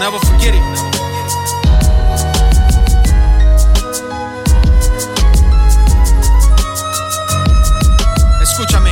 never forget it. Escúchame.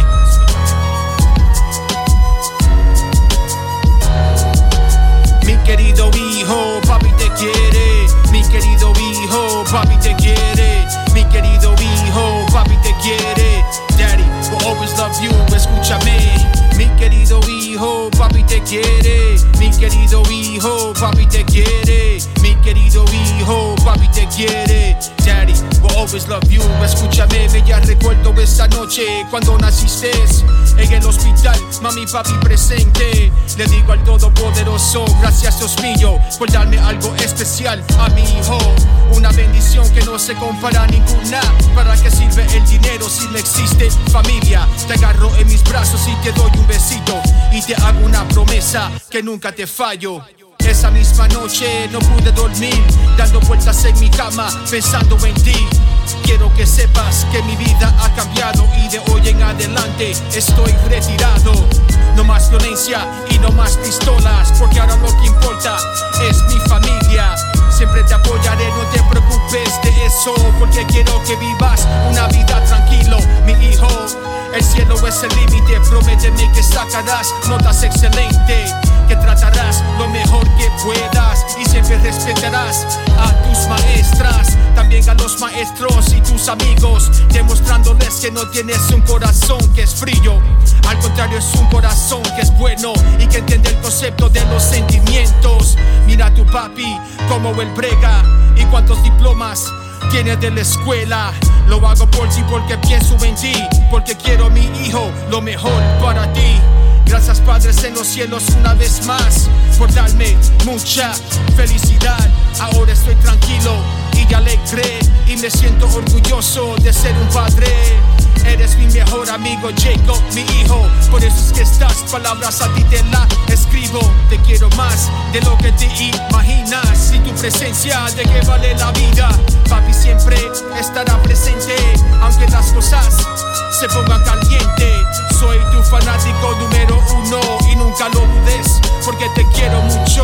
Mi querido hijo, papi te quiere. Mi querido hijo, papi te quiere. Mi querido hijo, papi te quiere. Daddy will always love you. Escúchame. Mi querido hijo, papi te quiere. Mi querido hijo, papi te quiere. Mi querido hijo, papi te quiere. Daddy will always love you. Escúchame, me ya recuerdo esa noche cuando naciste en el hospital, mami, papi presente. Le digo al Todopoderoso, gracias Dios mío por darme algo especial a mi hijo. Una bendición que no se compara a ninguna. ¿Para qué sirve el dinero si no existe familia? Te agarro en mis brazos y te doy un besito y te hago una promesa que nunca te fallo. Esa misma noche no pude dormir, dando vueltas en mi cama pensando en ti. Quiero que sepas que mi vida ha cambiado y de hoy en adelante estoy retirado. No más violencia y no más pistolas, porque ahora lo que importa es mi familia. Siempre te apoyaré, no te preocupes de eso, porque quiero que vivas una vida tranquilo, mi hijo. El cielo es el límite, prométeme que sacarás notas excelentes, que tratarás lo mejor que puedas y siempre respetarás a tus maestras, también a los maestros y tus amigos, demostrándoles que no tienes un corazón que es frío. Al contrario, es un corazón que es bueno y que entiende el concepto de los sentimientos. Mira a tu papi, como él brega y cuántos diplomas tiene de la escuela. Lo hago por ti porque pienso en ti, porque quiero a mi hijo lo mejor para ti. Gracias Padres en los cielos una vez más por darme mucha felicidad. Ahora estoy tranquilo y alegre y me siento orgulloso de ser un padre. Eres mi mejor amigo Jacob, mi hijo. Por eso es que estas palabras a ti te las escribo. Te quiero más de lo que te imaginas. Sin tu presencia, ¿de qué vale la vida? Papi siempre estará presente, aunque las cosas se pongan caliente. Soy tu fanático número uno y nunca lo dudes, porque te quiero mucho.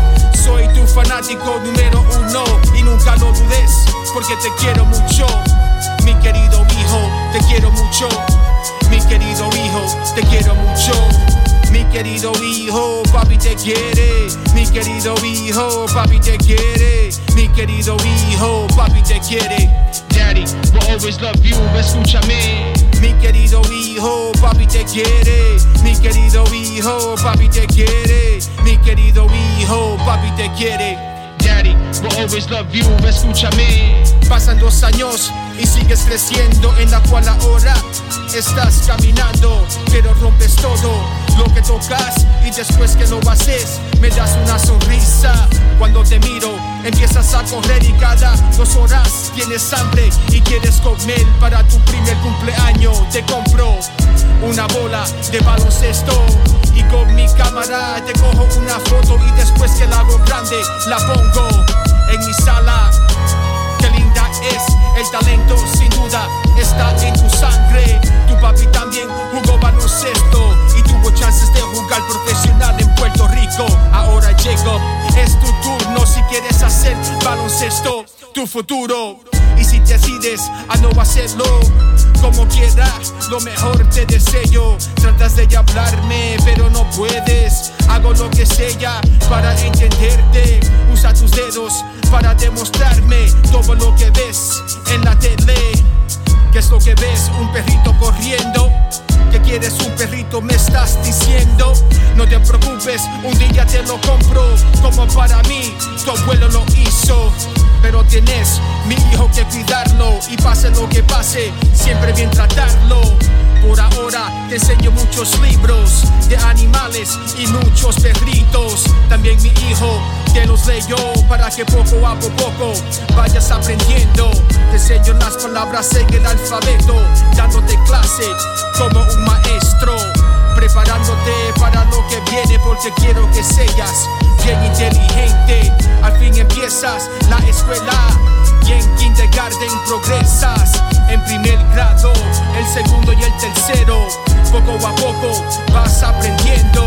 Soy tu fanático número uno y nunca lo dudes, porque te quiero mucho. Mi querido hijo, te quiero mucho. Mi querido hijo, te quiero mucho. Mi querido hijo, papi te quiere. Mi querido hijo, papi te quiere. Mi querido hijo, papi te quiere. Daddy will always love you, escúchame. Mi querido hijo, papi te quiere. Mi querido hijo, papi te quiere. Mi querido hijo, papi te quiere. Daddy will always love you, escúchame. Pasan 2 años y sigues creciendo, en la cual ahora estás caminando, pero rompes todo lo que tocas y después que lo haces me das una sonrisa. Cuando te miro empiezas a correr y cada 2 horas tienes hambre y quieres comer. Para tu primer cumpleaños te compro una bola de baloncesto y con mi cámara te cojo una foto y después que la hago grande la pongo en mi sala. Qué linda es el talento, sin duda está en tu sangre. Tu papi también jugó baloncesto y tuvo chances de jugar profesional en Puerto Rico. Ahora Jacob, es tu turno si quieres hacer baloncesto tu futuro. Y si te decides a no hacerlo, como quiera, lo mejor te deseo. Tratas de hablarme, pero no puedes. Hago lo que sea para entenderte. Usa tus dedos para demostrarme todo lo que ves en la tele. ¿Qué es lo que ves? Un perrito corriendo. ¿Qué quieres un perrito? Me estás diciendo. No te preocupes, un día te lo compro. Como para mí, tu abuelo lo hizo. Pero tienes, mi hijo, que cuidarlo. Y pase lo que pase, siempre bien tratarlo. Por ahora te enseño muchos libros de animales y muchos perritos. También mi hijo te los leyó para que poco a poco vayas aprendiendo. Te enseño las palabras en el alfabeto, dándote clase como un maestro, preparándote para lo que viene, porque quiero que seas bien inteligente. Al fin empiezas la escuela y en kindergarten progresas. En primer grado, el segundo y el tercero, poco a poco vas aprendiendo.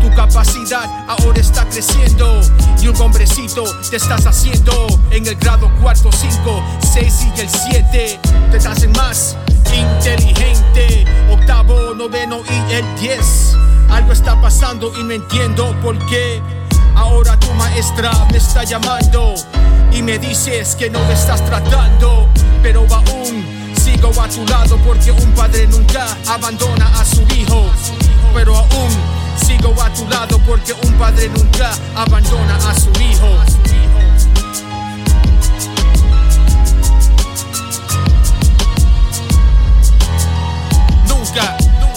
Tu capacidad ahora está creciendo y un hombrecito te estás haciendo. En el grado 4, 5, 6 y el 7 te hacen más inteligente. Octavo, noveno y el 10. Algo está pasando y no entiendo por qué. Ahora tu maestra me está llamando y me dices que no me estás tratando, pero aún sigo a tu lado porque un padre nunca abandona a su hijo. Pero aún sigo a tu lado porque un padre nunca abandona a su hijo. Nunca.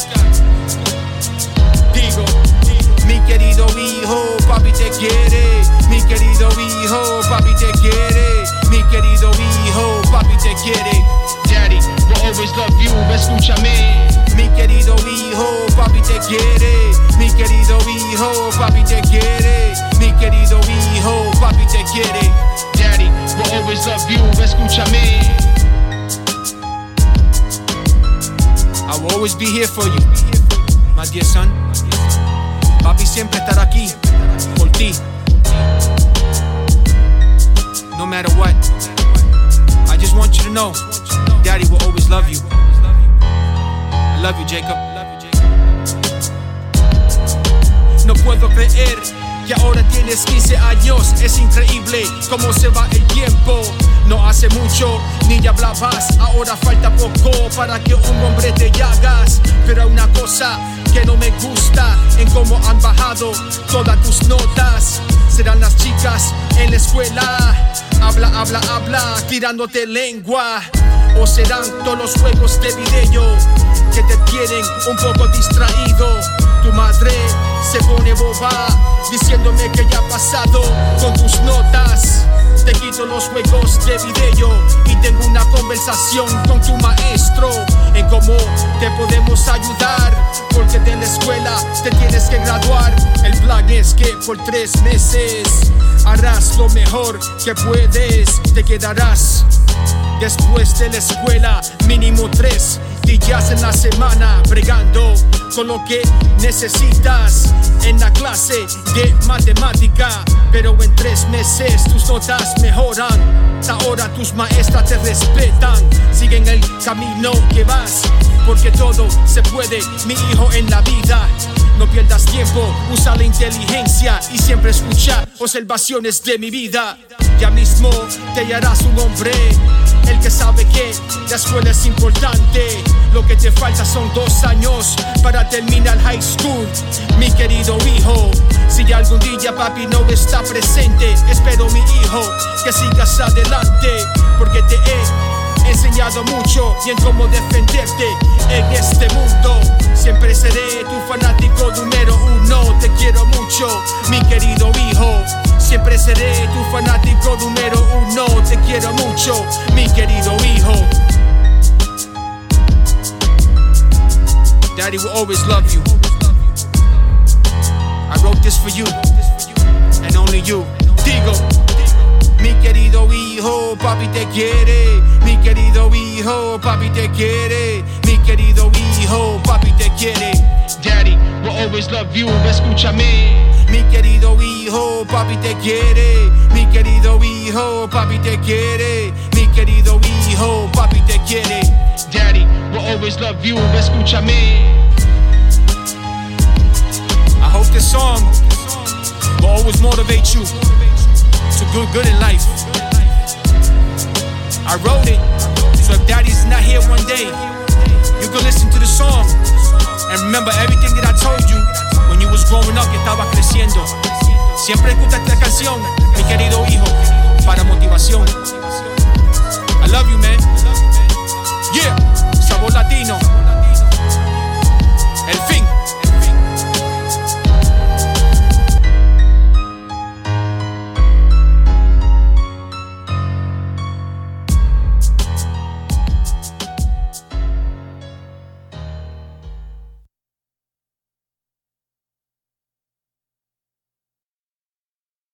Digo, mi querido hijo, papi te quiere. Mi querido hijo, papi te quiere. Mi querido hijo, papi te quiere. Daddy will always love you, escúchame. Mi querido hijo, papi te quiere. Mi querido hijo, papi te quiere. Mi querido hijo, papi te quiere. Daddy will always love you, escúchame. I will always be here for you, my dear son. Papi siempre estará aquí por ti. No matter what. I just want you to know, Daddy will always love you. I love you, Jacob. No puedo creer que ahora tienes 15 años. Es increíble cómo se va el tiempo. No hace mucho ni ya hablabas. Ahora falta poco para que un hombre te hagas. Pero hay una cosa que no me gusta en cómo han bajado todas tus notas. Serán las chicas en la escuela. Habla, habla, habla, tirándote lengua. O serán todos los juegos de video que te tienen un poco distraído. Tu madre se pone boba diciéndome que ya ha pasado con tus notas. Te quito los juegos de video y tengo una conversación con tu maestro en cómo te podemos ayudar, porque de la escuela te tienes que graduar. El plan es que por 3 meses harás lo mejor que puedes. Te quedarás después de la escuela mínimo 3 días en la semana bregando con lo que necesitas en la clase de matemática. Pero en 3 meses tus notas mejoran. Ahora tus maestras te respetan. Sigue en el camino que vas, porque todo se puede, mi hijo, en la vida. No pierdas tiempo, usa la inteligencia y siempre escucha observaciones de mi vida. Ya mismo te harás un hombre, el que sabe que la escuela es importante. Lo que te falta son 2 años para terminar high school, mi querido hijo. Si algún día papi no está presente, espero, mi hijo, que sigas adelante, porque te he enseñado mucho y en cómo defenderte en este mundo. Siempre seré tu fanático número 1. Te quiero mucho, mi querido hijo. Siempre seré tu fanático número 1. Te quiero mucho, mi querido hijo. Daddy will always love you. I wrote this for you, and only you. Digo, mi querido hijo, papi te quiere. Mi querido hijo, papi te quiere. Mi querido hijo, papi te quiere. Daddy will always love you, escúchame. Mi querido hijo, papi te quiere. Mi querido hijo, papi te quiere. Mi querido hijo, papi te quiere. Daddy will always love you, escúchame. I hope this song will always motivate you to do good in life. I wrote it, so if Daddy's not here one day, you can listen to the song and remember everything that I told you when you was growing up, que estaba creciendo. Siempre escucha esta canción, mi querido hijo, para motivación. I love you, man. Yeah, sabor latino. El fin.